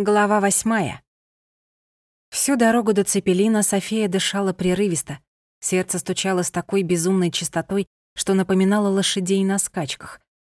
Глава 8. Всю дорогу до Цепелина София дышала прерывисто. Сердце стучало с такой безумной частотой, что напоминало лошадей на скачках.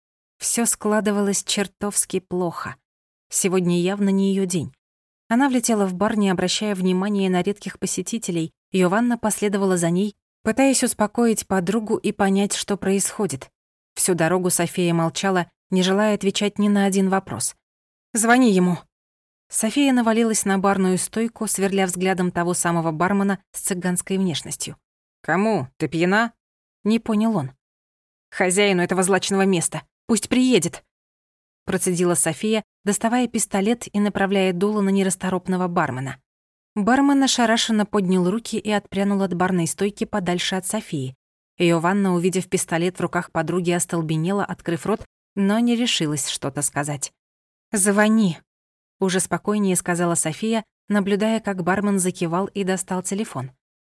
Всё складывалось чертовски плохо. Сегодня явно не её день. Она влетела в бар, не обращая внимания на редких посетителей. Йованна последовала за ней, пытаясь успокоить подругу и понять, что происходит. Всю дорогу София молчала, не желая отвечать ни на один вопрос. «Звони ему». София навалилась на барную стойку, сверля взглядом того самого бармена с цыганской внешностью. «Кому? Ты пьяна?» Не понял он. «Хозяину этого злачного места. Пусть приедет!» Процедила София, доставая пистолет и направляя дуло на нерасторопного бармена. Бармен ошарашенно поднял руки и отпрянул от барной стойки подальше от Софии. Йованна, увидев пистолет в руках подруги, остолбенела, открыв рот, но не решилась что-то сказать. «Звони!» Уже спокойнее сказала София, наблюдая, как бармен закивал и достал телефон.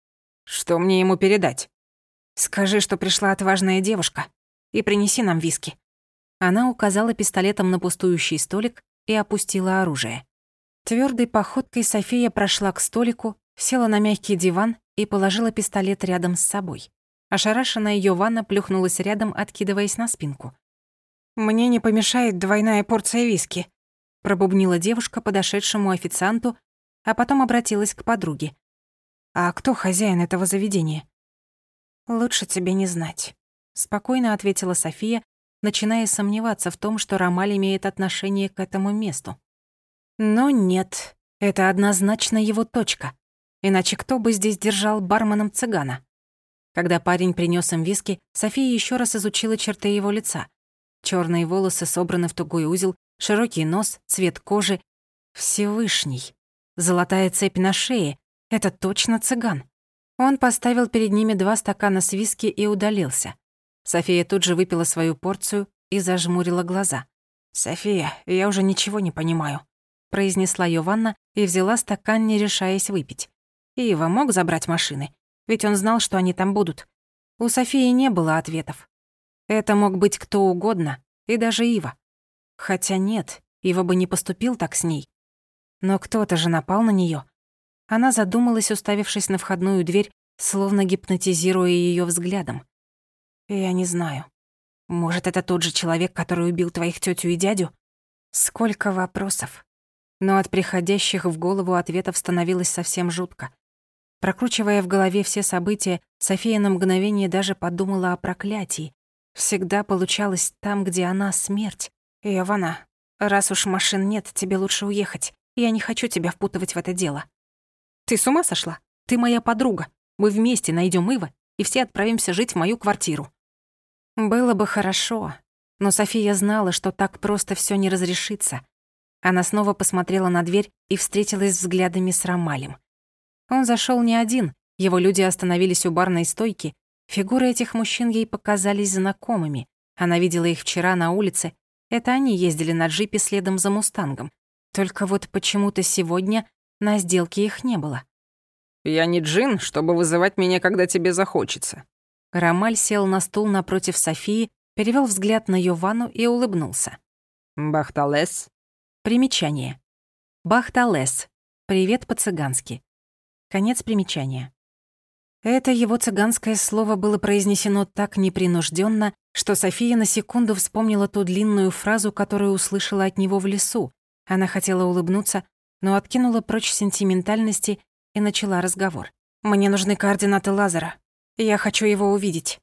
«Что мне ему передать?» «Скажи, что пришла отважная девушка, и принеси нам виски». Она указала пистолетом на пустующий столик и опустила оружие. Твёрдой походкой София прошла к столику, села на мягкий диван и положила пистолет рядом с собой. Ошарашенная Йованна плюхнулась рядом, откидываясь на спинку. «Мне не помешает двойная порция виски», пробубнила девушка подошедшему официанту, а потом обратилась к подруге. «А кто хозяин этого заведения?» «Лучше тебе не знать», — спокойно ответила София, начиная сомневаться в том, что Ромаль имеет отношение к этому месту. Но нет, это однозначно его точка. Иначе кто бы здесь держал барменом цыгана? Когда парень принёс им виски, София ещё раз изучила черты его лица. Чёрные волосы собраны в тугой узел, широкий нос, цвет кожи. Всевышний. Золотая цепь на шее. Это точно цыган. Он поставил перед ними 2 стакана с виски и удалился. София тут же выпила свою порцию и зажмурила глаза. «София, я уже ничего не понимаю», — произнесла Йованна и взяла стакан, не решаясь выпить. Ива мог забрать машины, ведь он знал, что они там будут. У Софии не было ответов. Это мог быть кто угодно, и даже Ива. Хотя нет, Ива бы не поступил так с ней. Но кто-то же напал на неё. Она задумалась, уставившись на входную дверь, словно гипнотизируя её взглядом. «Я не знаю. Может, это тот же человек, который убил твоих тётю и дядю?» Сколько вопросов. Но от приходящих в голову ответов становилось совсем жутко. Прокручивая в голове все события, София на мгновение даже подумала о проклятии. Всегда получалось там, где она, смерть. «Йованна, раз уж машин нет, тебе лучше уехать. Я не хочу тебя впутывать в это дело». «Ты с ума сошла? Ты моя подруга. Мы вместе найдём Ива, и все отправимся жить в мою квартиру». Было бы хорошо, но София знала, что так просто всё не разрешится. Она снова посмотрела на дверь и встретилась взглядами с Ромалем. Он зашёл не один, его люди остановились у барной стойки. Фигуры этих мужчин ей показались знакомыми. Она видела их вчера на улице. Это они ездили на джипе следом за «Мустангом». Только вот почему-то сегодня на сделке их не было. «Я не джин, чтобы вызывать меня, когда тебе захочется». Ромаль сел на стул напротив Софии, перевёл взгляд на Йованну и улыбнулся. «Бахталес». Примечание. Бахталес. Привет по-цыгански. Конец примечания. Это его цыганское слово было произнесено так непринужденно, что София на секунду вспомнила ту длинную фразу, которую услышала от него в лесу. Она хотела улыбнуться, но откинула прочь сентиментальности и начала разговор. «Мне нужны координаты Лазара. Я хочу его увидеть».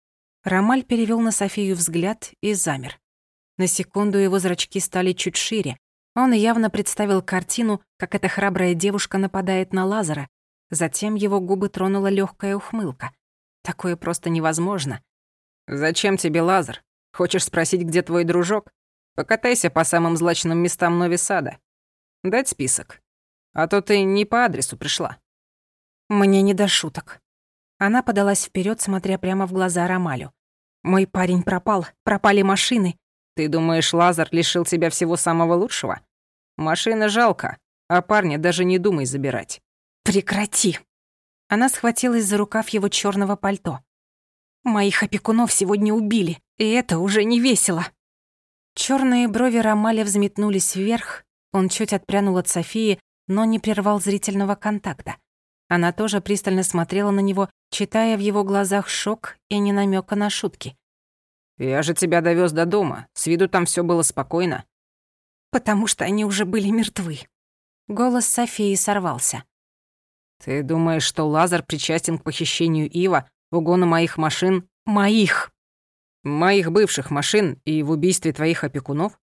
Ромаль перевёл на Софию взгляд и замер. На секунду его зрачки стали чуть шире. Он явно представил картину, как эта храбрая девушка нападает на Лазара. Затем его губы тронула лёгкая ухмылка. Такое просто невозможно. «Зачем тебе Лазар? Хочешь спросить, где твой дружок? Покатайся по самым злачным местам Нови-Сада. Дать список? А то ты не по адресу пришла». «Мне не до шуток». Она подалась вперёд, смотря прямо в глаза Ромалю. «Мой парень пропал, пропали машины». «Ты думаешь, Лазар лишил тебя всего самого лучшего? Машины жалко, а парня даже не думай забирать». «Прекрати!» Она схватилась за рукав его чёрного пальто. «Моих опекунов сегодня убили, и это уже не весело». Чёрные брови Ромаля взметнулись вверх, Он чуть отпрянул от Софии, но не прервал зрительного контакта. Она тоже пристально смотрела на него, читая в его глазах шок и ни намёка на шутки. «Я же тебя довёз до дома. С виду там всё было спокойно». «Потому что они уже были мертвы». Голос Софии сорвался. «Ты думаешь, что Лазар причастен к похищению Ива, угону моих машин?» «Моих!» «Моих бывших машин и в убийстве твоих опекунов?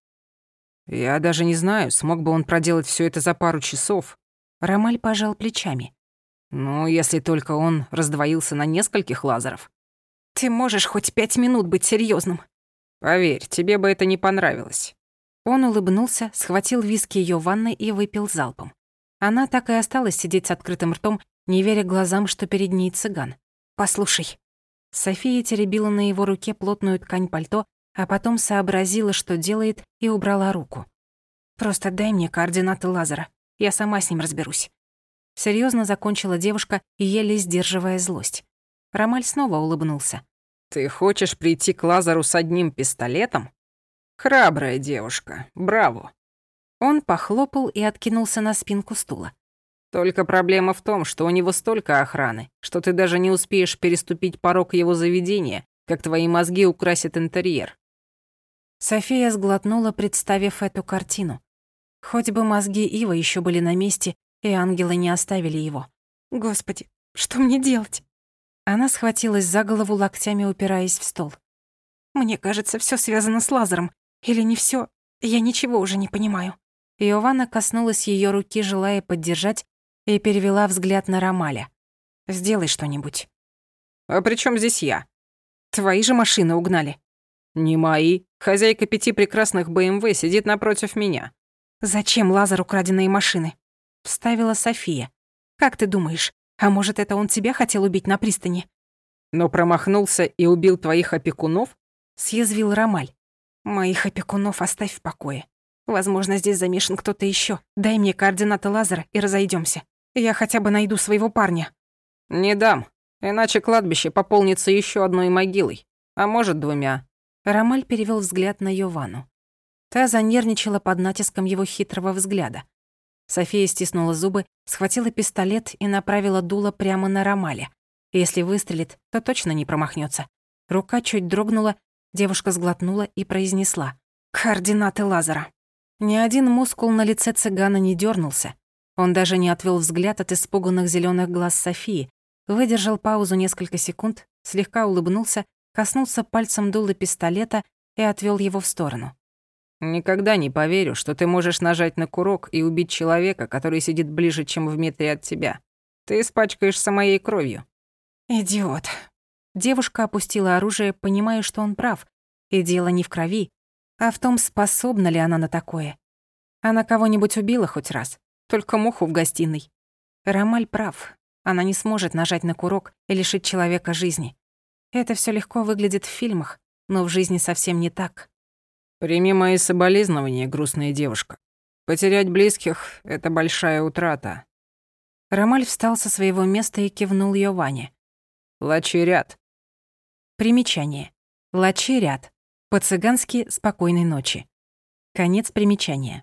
Я даже не знаю, смог бы он проделать всё это за пару часов». Ромаль пожал плечами. «Ну, если только он раздвоился на нескольких Лазаров». «Ты можешь хоть 5 минут быть серьёзным?» «Поверь, тебе бы это не понравилось». Он улыбнулся, схватил виски её в ванной и выпил залпом. Она так и осталась сидеть с открытым ртом, не веря глазам, что перед ней цыган. «Послушай». София теребила на его руке плотную ткань пальто, а потом сообразила, что делает, и убрала руку. «Просто дай мне координаты Лазара. Я сама с ним разберусь». Серьёзно закончила девушка, еле сдерживая злость. Ромаль снова улыбнулся. «Ты хочешь прийти к Лазару с одним пистолетом? Храбрая девушка, браво!» Он похлопал и откинулся на спинку стула. «Только проблема в том, что у него столько охраны, что ты даже не успеешь переступить порог его заведения, как твои мозги украсят интерьер». София сглотнула, представив эту картину. Хоть бы мозги Ива ещё были на месте, и ангелы не оставили его. «Господи, что мне делать?» Она схватилась за голову, локтями упираясь в стол. «Мне кажется, всё связано с Лазаром. Или не всё? Я ничего уже не понимаю». Иованна коснулась её руки, желая поддержать, и перевела взгляд на Ромаля. «Сделай что-нибудь». «А при чём здесь я?» «Твои же машины угнали». «Не мои. Хозяйка 5 прекрасных БМВ сидит напротив меня». «Зачем Лазару краденые машины?» — вставила София. «Как ты думаешь, а может, это он тебя хотел убить на пристани?» «Но промахнулся и убил твоих опекунов?» — съязвил Ромаль. «Моих опекунов оставь в покое. Возможно, здесь замешан кто-то ещё. Дай мне координаты Лазара и разойдёмся. Я хотя бы найду своего парня». «Не дам, иначе кладбище пополнится ещё одной могилой, а может, 2». Ромаль перевёл взгляд на Йованну. Та занервничала под натиском его хитрого взгляда. София стиснула зубы, схватила пистолет и направила дуло прямо на Ромаля. Если выстрелит, то точно не промахнётся. Рука чуть дрогнула, девушка сглотнула и произнесла: «Координаты Лазара». Ни один мускул на лице цыгана не дёрнулся. Он даже не отвёл взгляд от испуганных зелёных глаз Софии, выдержал паузу несколько секунд, слегка улыбнулся, коснулся пальцем дула пистолета и отвёл его в сторону. «Никогда не поверю, что ты можешь нажать на курок и убить человека, который сидит ближе, чем в метре от тебя. Ты испачкаешься моей кровью». «Идиот». Девушка опустила оружие, понимая, что он прав, и дело не в крови, а в том, способна ли она на такое. Она кого-нибудь убила хоть раз, только муху в гостиной. Ромаль прав, она не сможет нажать на курок и лишить человека жизни. Это всё легко выглядит в фильмах, но в жизни совсем не так. «Прими мои соболезнования, грустная девушка. Потерять близких — это большая утрата». Ромаль встал со своего места и кивнул Йоване. «Лачи-ряд». Примечание. Лачи-ряд. По-цыгански «спокойной ночи». Конец примечания.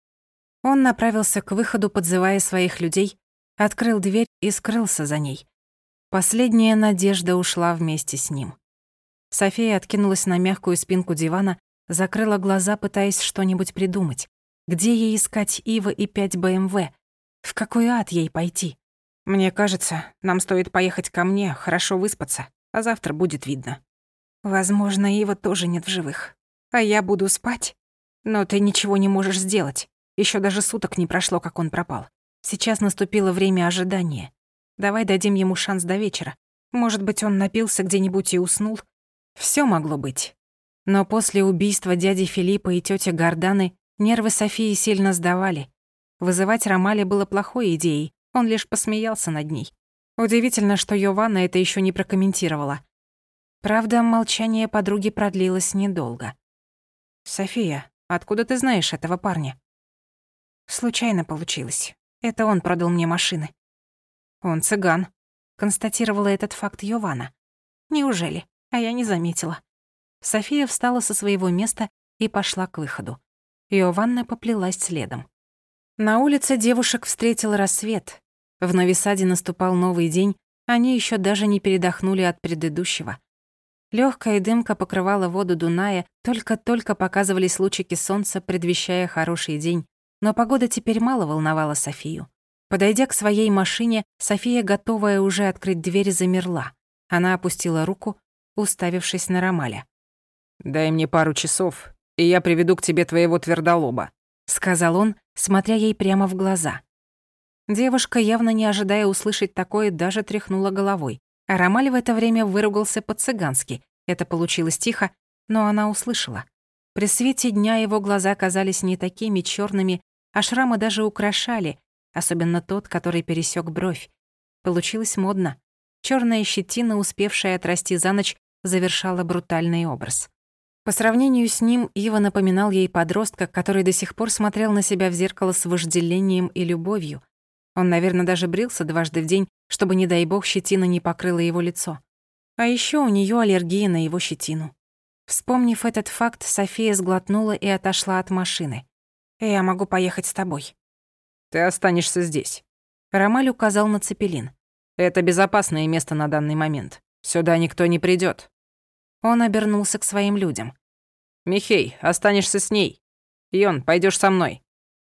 Он направился к выходу, подзывая своих людей, открыл дверь и скрылся за ней. Последняя надежда ушла вместе с ним. София откинулась на мягкую спинку дивана, закрыла глаза, пытаясь что-нибудь придумать. Где ей искать Ива и 5 БМВ? В какой ад ей пойти? Мне кажется, нам стоит поехать ко мне, хорошо выспаться, а завтра будет видно. Возможно, Ива тоже нет в живых. А я буду спать? Но ты ничего не можешь сделать. Ещё даже суток не прошло, как он пропал. Сейчас наступило время ожидания. Давай дадим ему шанс до вечера. Может быть, он напился где-нибудь и уснул? Всё могло быть. Но после убийства дяди Филиппа и тёти Горданы нервы Софии сильно сдавали. Вызывать Ромаля было плохой идеей, он лишь посмеялся над ней. Удивительно, что Йованна это ещё не прокомментировала. Правда, молчание подруги продлилось недолго. «София, откуда ты знаешь этого парня?» «Случайно получилось. Это он продал мне машины». «Он цыган», — констатировала этот факт Йованна. «Неужели? А я не заметила». София встала со своего места и пошла к выходу. Йованна поплелась следом. На улице девушек встретил рассвет. В Нови-Саде наступал новый день, они еще даже не передохнули от предыдущего. Легкая дымка покрывала воду Дуная, только-только показывались лучики солнца, предвещая хороший день. Но погода теперь мало волновала Софию. Подойдя к своей машине, София, готовая уже открыть дверь, замерла. Она опустила руку, уставившись на Ромаля. «Дай мне пару часов, и я приведу к тебе твоего твердолоба», — сказал он, смотря ей прямо в глаза. Девушка, явно не ожидая услышать такое, даже тряхнула головой. А Ромаль в это время выругался по-цыгански. Это получилось тихо, но она услышала. При свете дня его глаза казались не такими черными, а шрамы даже украшали, особенно тот, который пересек бровь. Получилось модно. Черная щетина, успевшая отрасти за ночь, завершала брутальный образ. По сравнению с ним, Ива напоминал ей подростка, который до сих пор смотрел на себя в зеркало с вожделением и любовью. Он, наверное, даже брился дважды в день, чтобы, не дай бог, щетина не покрыла его лицо. А еще у нее аллергия на его щетину. Вспомнив этот факт, София сглотнула и отошла от машины. «Я могу поехать с тобой». «Ты останешься здесь». Ромаль указал на Цепелин. «Это безопасное место на данный момент. Сюда никто не придет. Он обернулся к своим людям. «Михей, останешься с ней. Йон, пойдешь со мной».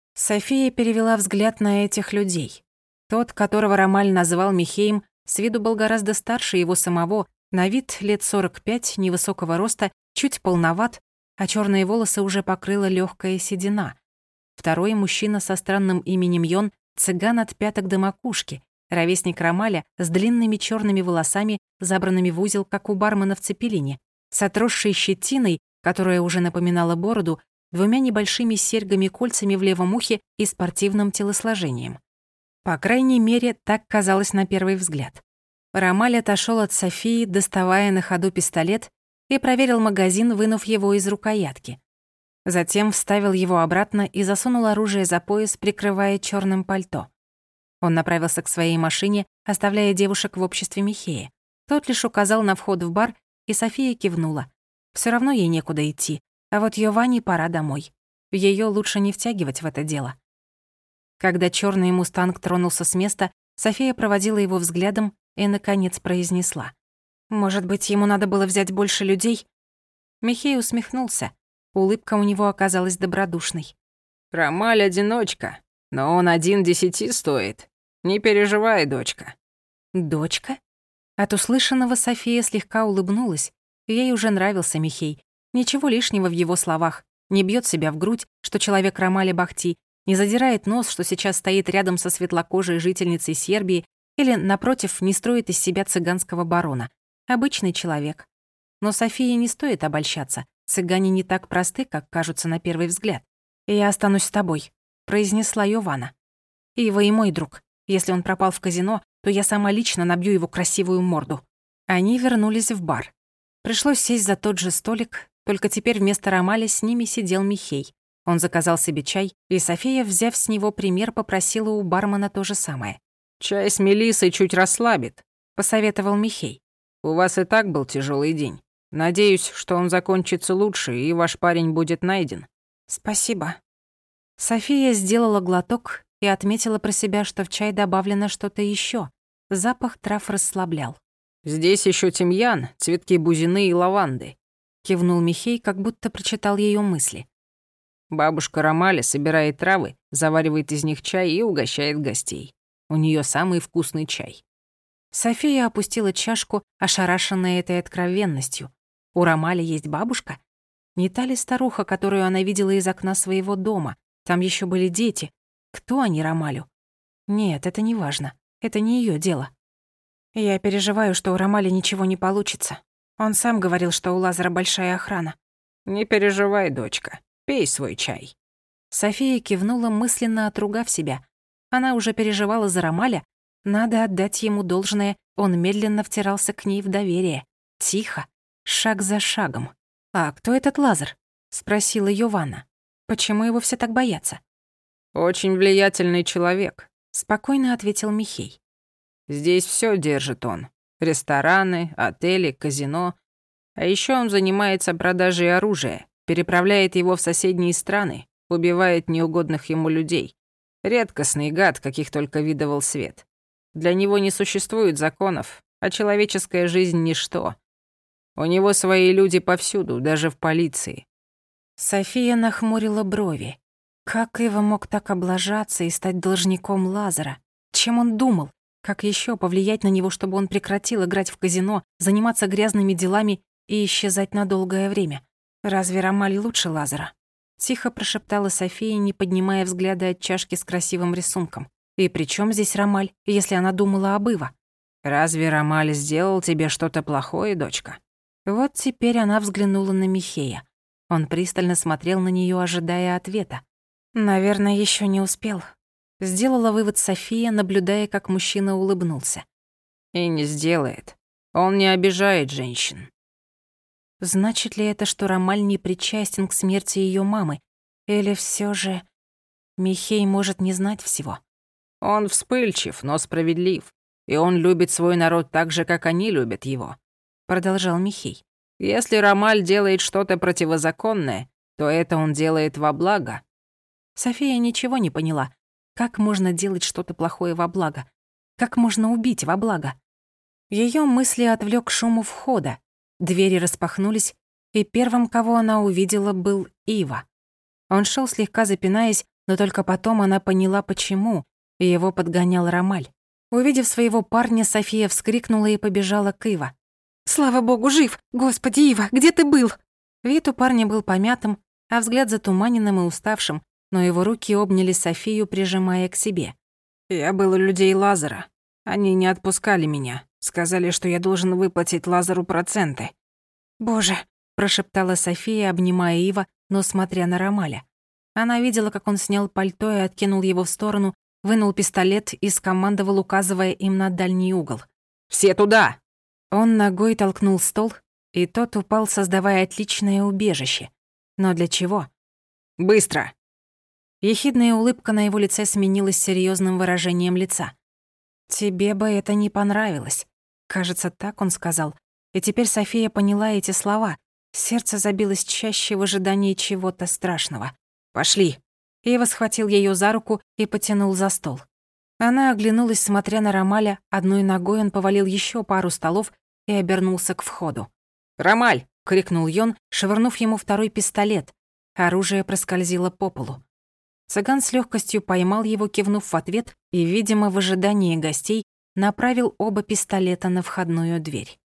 София перевела взгляд на этих людей. Тот, которого Ромаль назвал Михеем, с виду был гораздо старше его самого, на вид лет 45, невысокого роста, чуть полноват, а черные волосы уже покрыла легкая седина. Второй мужчина со странным именем Йон, цыган от пяток до макушки, ровесник Ромаля с длинными черными волосами, забранными в узел, как у бармена в Цепелине, с отросшей щетиной, которая уже напоминала бороду, двумя небольшими серьгами-кольцами в левом ухе и спортивным телосложением. По крайней мере, так казалось на первый взгляд. Ромаль отошел от Софии, доставая на ходу пистолет, и проверил магазин, вынув его из рукоятки. Затем вставил его обратно и засунул оружие за пояс, прикрывая черным пальто. Он направился к своей машине, оставляя девушек в обществе Михея. Тот лишь указал на вход в бар, и София кивнула. Все равно ей некуда идти, а вот Йоване пора домой. Ее лучше не втягивать в это дело. Когда черный мустанг тронулся с места, София проводила его взглядом и, наконец, произнесла. «Может быть, ему надо было взять больше людей?» Михей усмехнулся. Улыбка у него оказалась добродушной. «Ромаль одиночка, но он 1/10 стоит. Не переживай, дочка». «Дочка?» От услышанного София слегка улыбнулась. Ей уже нравился Михей. Ничего лишнего в его словах. Не бьет себя в грудь, что человек Ромаля Бахти, не задирает нос, что сейчас стоит рядом со светлокожей жительницей Сербии, или, напротив, не строит из себя цыганского барона. Обычный человек. Но Софии не стоит обольщаться. Цыгане не так просты, как кажутся на первый взгляд. «Я останусь с тобой», — произнесла Йована. «Ива и мой друг. Если он пропал в казино, то я сама лично набью его красивую морду». Они вернулись в бар. Пришлось сесть за тот же столик, только теперь вместо Ромаля с ними сидел Михей. Он заказал себе чай, и София, взяв с него пример, попросила у бармена то же самое. «Чай с мелиссой чуть расслабит», — посоветовал Михей. «У вас и так был тяжелый день. Надеюсь, что он закончится лучше, и ваш парень будет найден». «Спасибо». София сделала глоток и отметила про себя, что в чай добавлено что-то еще. Запах трав расслаблял. «Здесь еще тимьян, цветки бузины и лаванды», — кивнул Михей, как будто прочитал ее мысли. «Бабушка Ромаля собирает травы, заваривает из них чай и угощает гостей. У нее самый вкусный чай». София опустила чашку, ошарашенная этой откровенностью. У Ромаля есть бабушка? Не та ли старуха, которую она видела из окна своего дома? Там еще были дети. Кто они Ромалю? Нет, это не важно. Это не ее дело. Я переживаю, что у Ромаля ничего не получится. Он сам говорил, что у Лазара большая охрана. «Не переживай, дочка. Пей свой чай». София кивнула, мысленно отругав себя. Она уже переживала за Ромаля. Надо отдать ему должное, он медленно втирался к ней в доверие. Тихо, шаг за шагом. «А кто этот Лазар?» — спросила Йована. «Почему его все так боятся?» «Очень влиятельный человек», — спокойно ответил Михей. «Здесь все держит он. Рестораны, отели, казино. А еще он занимается продажей оружия, переправляет его в соседние страны, убивает неугодных ему людей. Редкостный гад, каких только видывал свет. Для него не существует законов, а человеческая жизнь — ничто. У него свои люди повсюду, даже в полиции. София нахмурила брови. Как Ива мог так облажаться и стать должником Лазара? Чем он думал? Как еще повлиять на него, чтобы он прекратил играть в казино, заниматься грязными делами и исчезать на долгое время? Разве Ромаль лучше Лазара? Тихо прошептала София, не поднимая взгляда от чашки с красивым рисунком. И при чем здесь Ромаль, если она думала об Ива? «Разве Ромаль сделал тебе что-то плохое, дочка?» Вот теперь она взглянула на Михея. Он пристально смотрел на нее, ожидая ответа. Наверное, еще не успел. Сделала вывод София, наблюдая, как мужчина улыбнулся. «И не сделает. Он не обижает женщин». Значит ли это, что Ромаль не причастен к смерти ее мамы? Или все же Михей может не знать всего? Он вспыльчив, но справедлив. И он любит свой народ так же, как они любят его. Продолжал Михей. Если Ромаль делает что-то противозаконное, то это он делает во благо. София ничего не поняла. Как можно делать что-то плохое во благо? Как можно убить во благо? Ее мысли отвлек шум у входа. Двери распахнулись, и первым, кого она увидела, был Ива. Он шел слегка запинаясь, но только потом она поняла, почему, и его подгонял Ромаль. Увидев своего парня, София вскрикнула и побежала к Ива. «Слава богу, жив! Господи, Ива, где ты был?» Вид у парня был помятым, а взгляд затуманенным и уставшим, но его руки обняли Софию, прижимая к себе. «Я был у людей Лазара. Они не отпускали меня. Сказали, что я должен выплатить Лазару проценты». «Боже», — прошептала София, обнимая Ива, но смотря на Ромаля. Она видела, как он снял пальто и откинул его в сторону, вынул пистолет и скомандовал, указывая им на дальний угол. «Все туда!» Он ногой толкнул стол, и тот упал, создавая отличное убежище. Но для чего? «Быстро!» Ехидная улыбка на его лице сменилась серьёзным выражением лица. «Тебе бы это не понравилось». Кажется, так он сказал. И теперь София поняла эти слова. Сердце забилось чаще в ожидании чего-то страшного. «Пошли!» Ива схватил её за руку и потянул за стол. Она оглянулась, смотря на Ромаля, одной ногой он повалил ещё пару столов и обернулся к входу. «Ромаль!» — крикнул Йон, швырнув ему второй пистолет. Оружие проскользило по полу. Цыган с лёгкостью поймал его, кивнув в ответ, и, видимо, в ожидании гостей, направил оба пистолета на входную дверь.